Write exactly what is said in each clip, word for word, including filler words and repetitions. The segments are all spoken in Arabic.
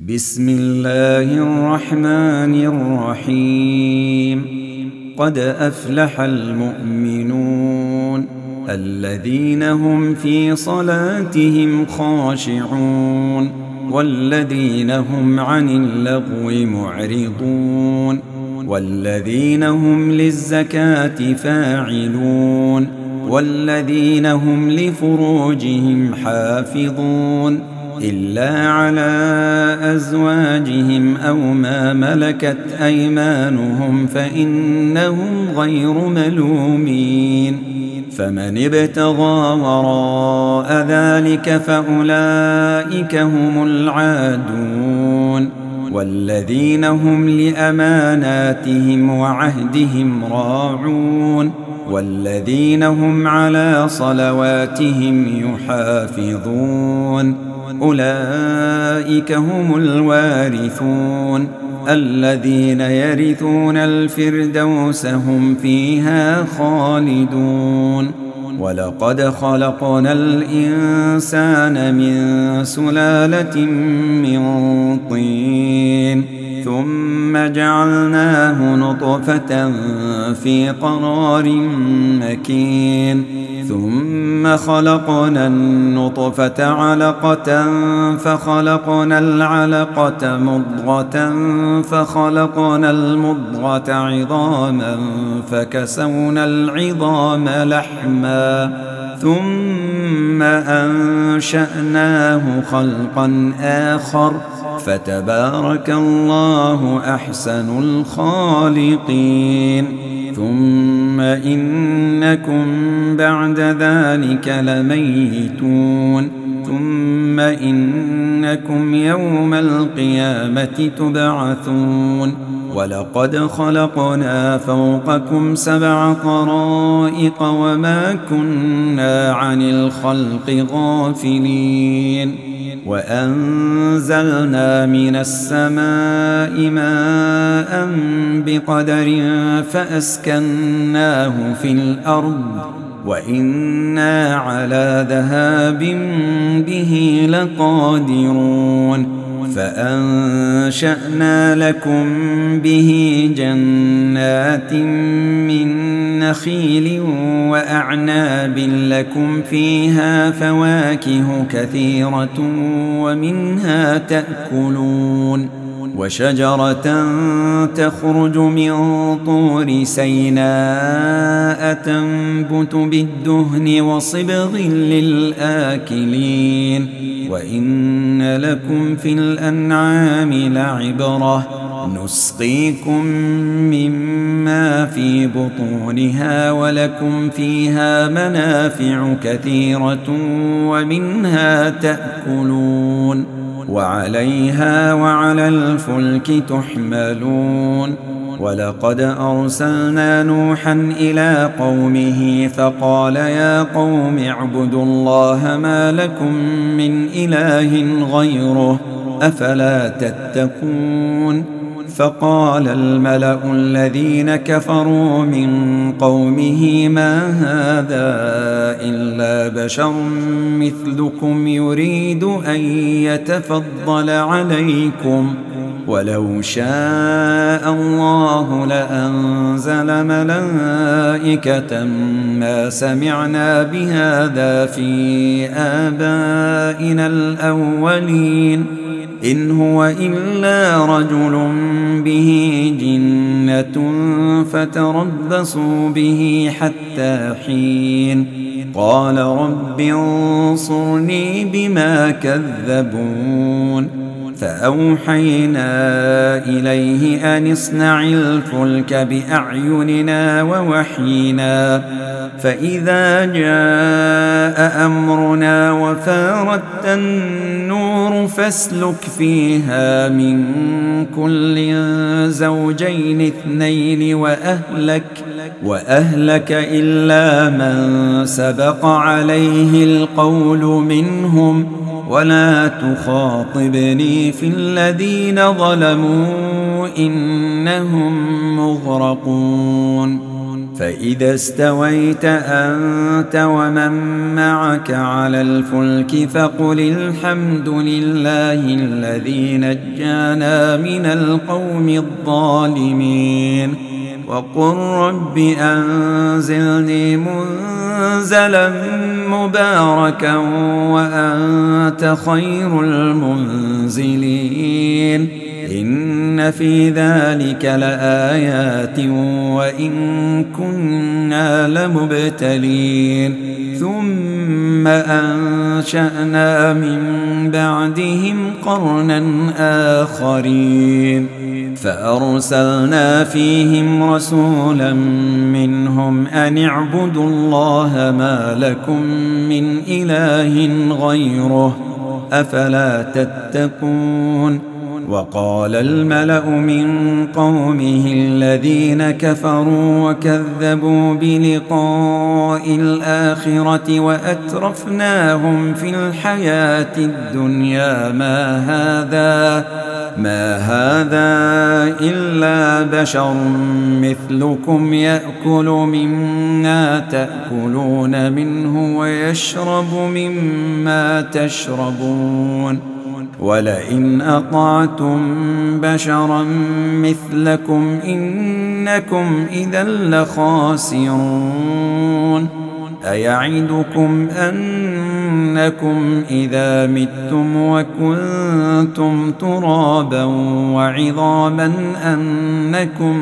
بسم الله الرحمن الرحيم. قد أفلح المؤمنون الذين هم في صلاتهم خاشعون والذين هم عن اللغو معرضون والذين هم للزكاة فاعلون والذين هم لفروجهم حافظون إلا على أزواجهم أو ما ملكت أيمانهم فإنهم غير ملومين. فمن ابتغى وراء ذلك فأولئك هم العادون والذين هم لأماناتهم وعهدهم راعون والذين هم على صلواتهم يحافظون أولئك هم الوارثون الذين يرثون الفردوس هم فيها خالدون. ولقد خلقنا الإنسان من سلالة من طين ثم جعلناه نطفة في قرار مكين ثم خلقنا النطفة علقة فخلقنا العلقة مضغة فخلقنا المضغة عظاما فكسونا العظام لحما ثم أنشأناه خلقا آخر فتبارك الله أحسن الخالقين. ثم إنكم بعد ذلك لميتون ثم إنكم يوم القيامة تبعثون. ولقد خلقنا فوقكم سبع طرائق وما كنا عن الخلق غافلين وأنزلنا من السماء ماء بقدر فأسكناه في الأرض وإنا على ذهاب به لقادرون. فأنشأنا لكم به جنات من نخيل وأعناب لكم فيها فواكه كثيرة ومنها تأكلون وشجرة تخرج من طور سيناء تنبت بالدهن وصبغ للآكلين. وإن لكم في الأنعام لعبرة نسقيكم مما في بطونها ولكم فيها منافع كثيرة ومنها تأكلون وعليها وعلى الفلك تحملون. ولقد أرسلنا نوحا إلى قومه فقال يا قوم اعبدوا الله ما لكم من إله غيره أفلا تتقون. فقال الملأ الذين كفروا من قومه ما هذا إلا بشر مثلكم يريد أن يتفضل عليكم ولو شاء الله لأنزل ملائكة ما سمعنا بهذا في آبائنا الأولين إن هو إلا رجل به جنة فتربصوا به حتى حين. قال رب انصرني بما كذبون. فأوحينا إليه أن اصنع الفلك بأعيننا ووحينا فإذا جاء أمرنا وفارت النور فاسلك فيها من كل زوجين اثنين وأهلك وأهلك إلا من سبق عليه القول منهم ولا تخاطبني في الذين ظلموا إنهم مغرقون. فإذا استويت أنت ومن معك على الفلك فقل الحمد لله الذي نجانا من القوم الظالمين وقل رب أنزلني منزلا مباركا وأنت خير المنزلين إن في ذلك لآيات وإن كنا لمبتلين ثم أنشأنا من بعدهم قرنا آخرين فأرسلنا فيهم رسولا منهم أن اعبدوا الله ما لكم من إله غيره أفلا تتقون وقال الملأ من قومه الذين كفروا وكذبوا بلقاء الآخرة وأترفناهم في الحياة الدنيا ما هذا ما هذا إلا بشر مثلكم يأكل مما تأكلون منه ويشرب مما تشربون ولئن أطعتم بشرا مثلكم إنكم إذا لخاسرون أيعدكم أنكم إذا متم وكنتم ترابا وعظاما أنكم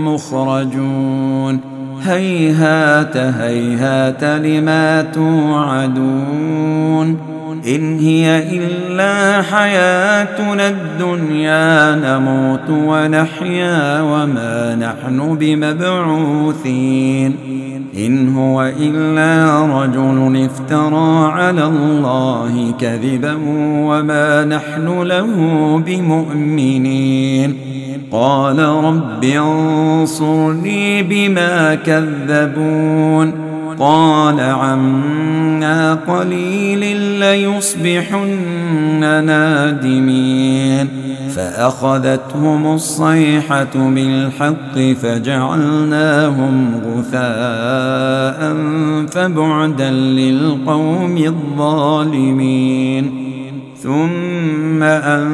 مخرجون هيهات هيهات لما توعدون إن هي إلا حياتنا الدنيا نموت ونحيا وما نحن بمبعوثين إن هو إلا رجل افترى على الله كذبا وما نحن له بمؤمنين قال رب انصرني بما كذبون قال عما قليل ليصبحن نادمين فأخذتهم الصيحة بالحق فجعلناهم غثاء فبعدا للقوم الظالمين ثم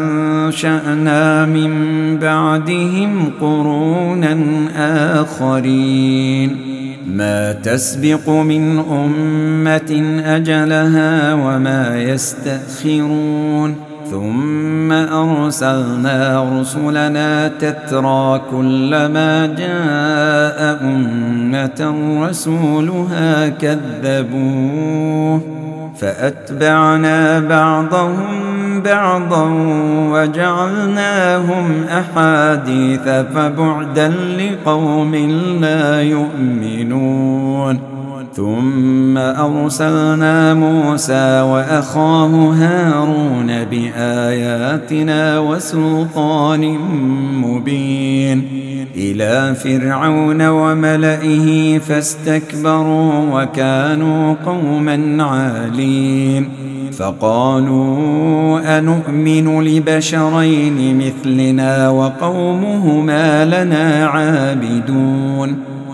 أنشأنا من بعدهم قرونا آخرين ما تسبق من أمة أجلها وما يستأخرون ثم أرسلنا رسلنا تترى كلما جاء أمة رسولها كذبوه فأتبعنا بعضهم بعضا وجعلناهم أحاديث فبعدا لقوم لا يؤمنون ثم أرسلنا موسى وأخاه هارون بآياتنا وسلطان مبين إلى فرعون وملئه فاستكبروا وكانوا قوما عالين فقالوا أنؤمن لبشرين مثلنا وقومهما لنا عابدون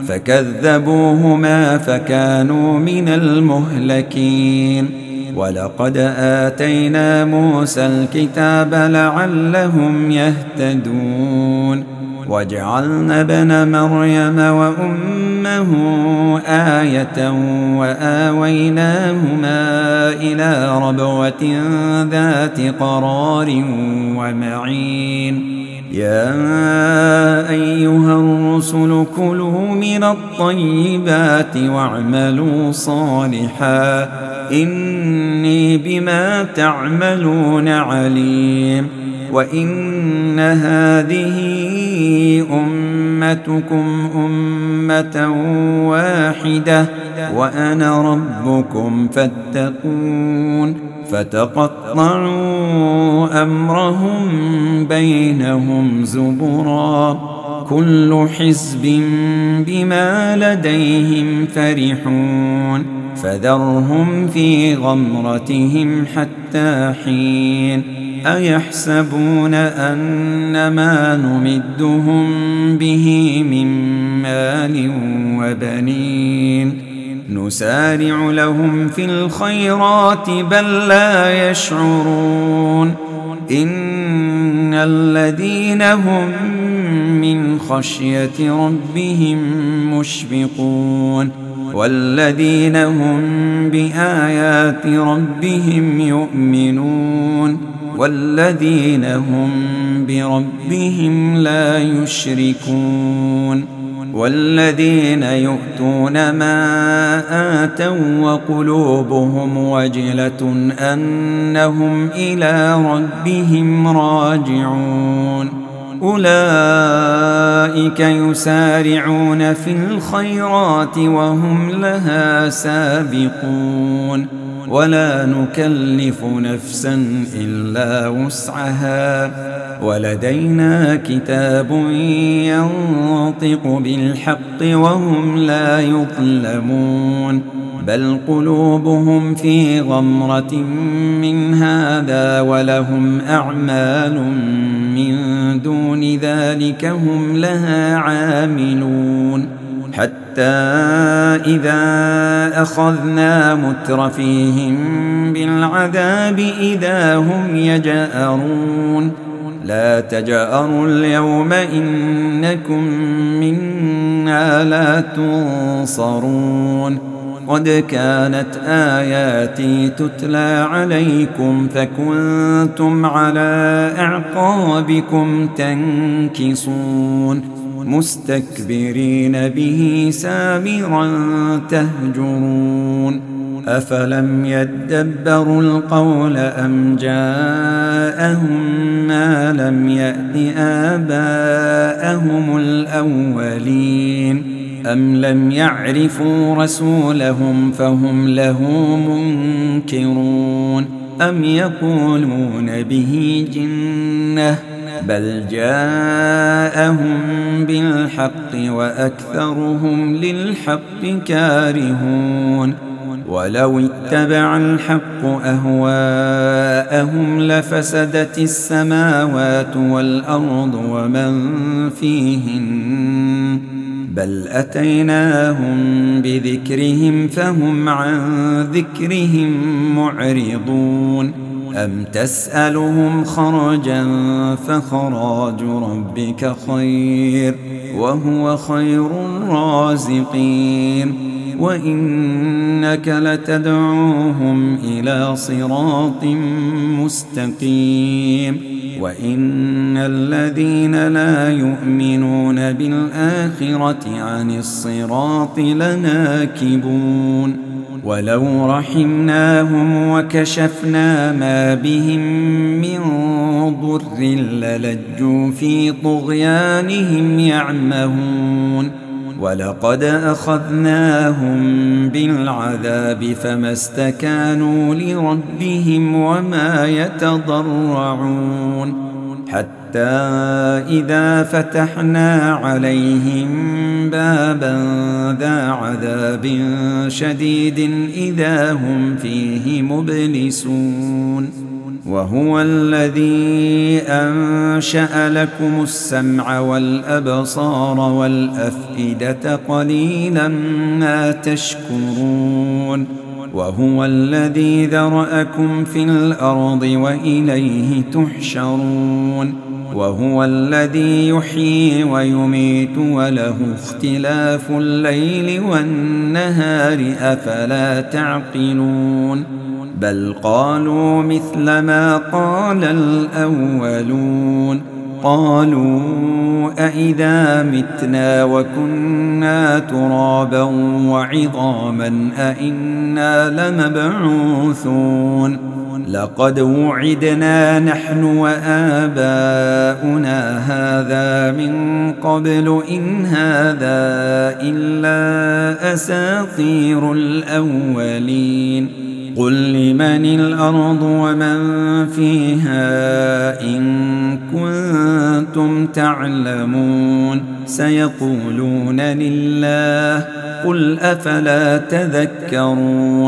فكذبوهما فكانوا من المهلكين ولقد آتينا موسى الكتاب لعلهم يهتدون وجعلنا ابن مريم وأمه آية وآويناهما إلى ربوة ذات قرار ومعين يا أيها الرسل كلوا من الطيبات واعملوا صالحا إني بما تعملون عليم وإن هذه أمتكم أمة واحدة وأنا ربكم فاتقون فتقطعوا أمرهم بينهم زبرا كل حزب بما لديهم فرحون فذرهم في غمرتهم حتى حين أيحسبون أن ما نمدهم به من مال وبنين نسارع لهم في الخيرات بل لا يشعرون إن الذين هم من خشية ربهم مشفقون والذين هم بآيات ربهم يؤمنون والذين هم بربهم لا يشركون والذين يؤتون ما آتوا وقلوبهم وجلة أنهم إلى ربهم راجعون أولئك يسارعون في الخيرات وهم لها سابقون ولا نكلف نفسا إلا وسعها ولدينا كتاب ينطق بالحق وهم لا يظلمون بل قلوبهم في غمرة من هذا ولهم أعمال من دون ذلك هم لها عاملون حتى إذا أخذنا مترفيهم بالعذاب إذا هم يجأرون لا تجأروا اليوم إنكم منا لا تنصرون قد كانت آياتي تتلى عليكم فكنتم على أعقابكم تنكصون مستكبرين به سامرا تهجرون أفلم يدبروا القول أم جاءهم ما لم يأت آباءهم الأولين أم لم يعرفوا رسولهم فهم له منكرون أم يقولون به جنة بل جاءهم بالحق وأكثرهم للحق كارهون ولو اتبع الحق أهواءهم لفسدت السماوات والأرض ومن فيهن بل أتيناهم بذكرهم فهم عن ذكرهم معرضون أم تسألهم خرجا فخراج ربك خير وهو خير الرازقين وإنك لتدعوهم إلى صراط مستقيم وإن الذين لا يؤمنون بالآخرة عن الصراط لناكبون ولو رحمناهم وكشفنا ما بهم من ضر للجوا في طغيانهم يعمهون ولقد أخذناهم بالعذاب فما استكانوا لربهم وما يتضرعون حتى إذا فتحنا عليهم بابا ذا عذاب شديد إذا هم فيه مبلسون وهو الذي أنشأ لكم السمع والأبصار والأفئدة قليلا ما تشكرون وهو الذي ذرأكم في الأرض وإليه تحشرون وهو الذي يحيي ويميت وله اختلاف الليل والنهار أفلا تعقلون بل قالوا مثل ما قال الأولون قالوا أإذا متنا وكنا ترابا وعظاما أإنا لمبعوثون لقد وعدنا نحن وآباؤنا هذا من قبل إن هذا إلا أساطير الأولين قل لمن الأرض ومن فيها إن كنتم تعلمون سيقولون لله قل أفلا تذكرون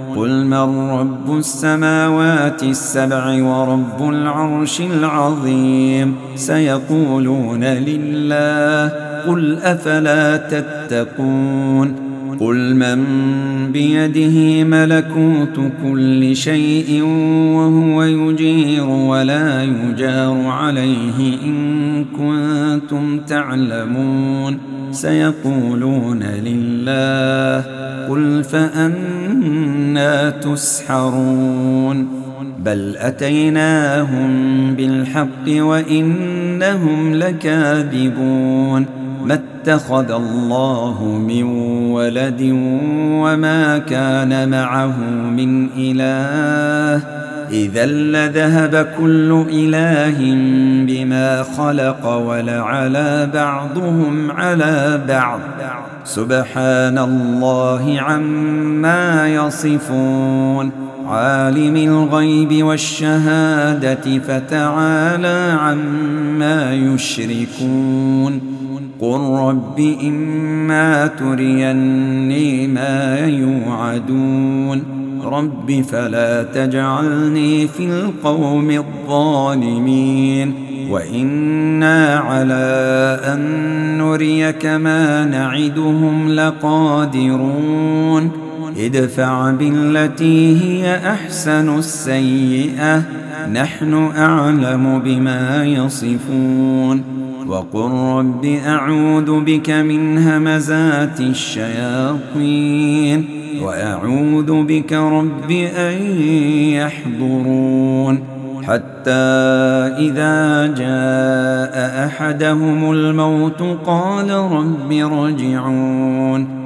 قل من رب السماوات السبع ورب العرش العظيم سيقولون لله قل أفلا تتقون قل من بيده ملكوت كل شيء وهو يجير ولا يجار عليه إن كنتم تعلمون سيقولون لله قل فأنى تسحرون بل أتيناهم بالحق وإنهم لكاذبون ما اتخذ الله من ولد وما كان معه من إله إذا لذهب كل إله بما خلق ولعلى بعضهم على بعض سبحان الله عما يصفون عالم الغيب والشهادة فتعالى عما يشركون قل رب إما تريني ما يوعدون رب فلا تجعلني في القوم الظالمين وإنا على أن نريك ما نعدهم لقادرون ادفع بالتي هي أحسن السيئة نحن أعلم بما يصفون وقل رب أعوذ بك من همزات الشياطين وأعوذ بك رب أن يحضرون حتى إذا جاء أحدهم الموت قال رب ارجعون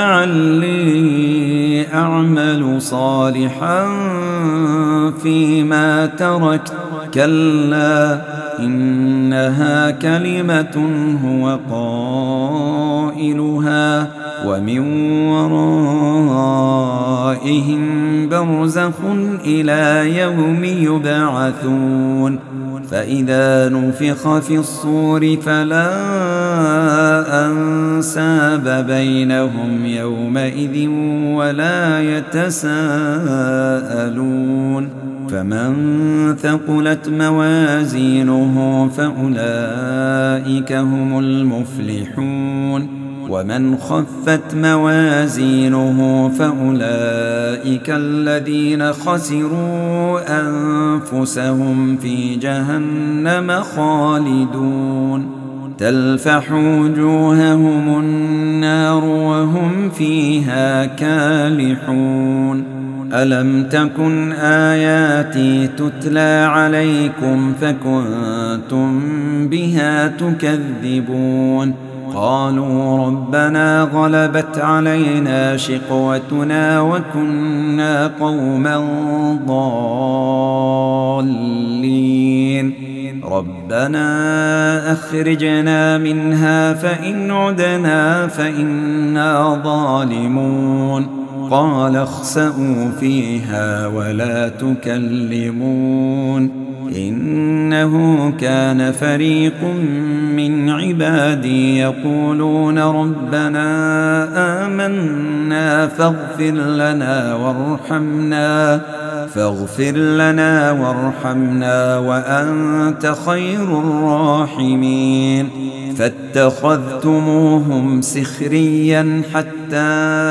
لعلي أعمل صالحا فيما تركت كلا إنها كلمة هو قائلها ومن ورائهم برزخ إلى يوم يبعثون فإذا نفخ في الصور فلا أنساب بينهم يومئذ ولا يتساءلون فمن ثقلت موازينه فأولئك هم المفلحون ومن خفت موازينه فأولئك الذين خسروا أنفسهم في جهنم خالدون تلفح وجوههم النار وهم فيها كالحون ألم تكن آياتي تتلى عليكم فكنتم بها تكذبون قالوا ربنا غلبت علينا شقوتنا وكنا قوما ضالين ربنا أخرجنا منها فإن عدنا فإنا ظالمون قال اخسئوا فيها ولا تكلمون إنه كان فريق من عبادي يقولون ربنا آمنا فاغفر لنا وارحمنا فاغفر لنا وارحمنا وأنت خير الراحمين فاتخذتموهم سخريا حتى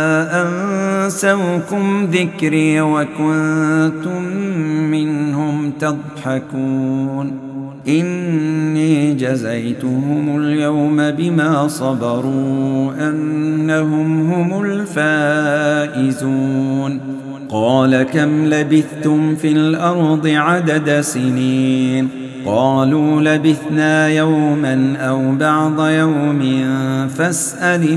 أنسوكم ذكري وكنتم منهم تضحكون إني جزيتهم اليوم بما صبروا أنهم هم الفائزون قال كم لبثتم في الأرض عدد سنين قالوا لبثنا يوما أو بعض يوم فاسأل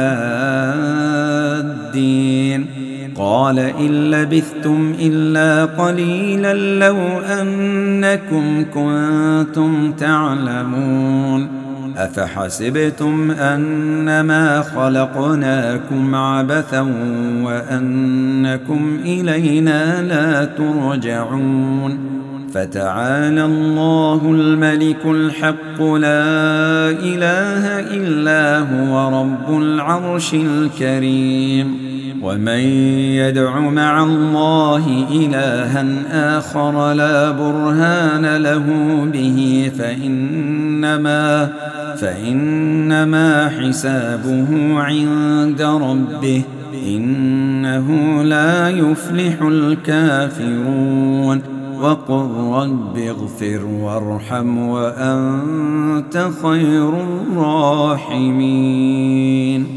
العادين قال إن لبثتم إلا قليلا لو أنكم كنتم تعلمون أفحسبتم أنما خلقناكم عبثا وأنكم إلينا لا ترجعون فتعالى الله الملك الحق لا إله إلا هو رب العرش الكريم ومن يدع مع الله إلها آخر لا برهان له به فإنما, فإنما حسابه عند ربه إنه لا يفلح الكافرون وقل رب اغفر وارحم وأنت خير الراحمين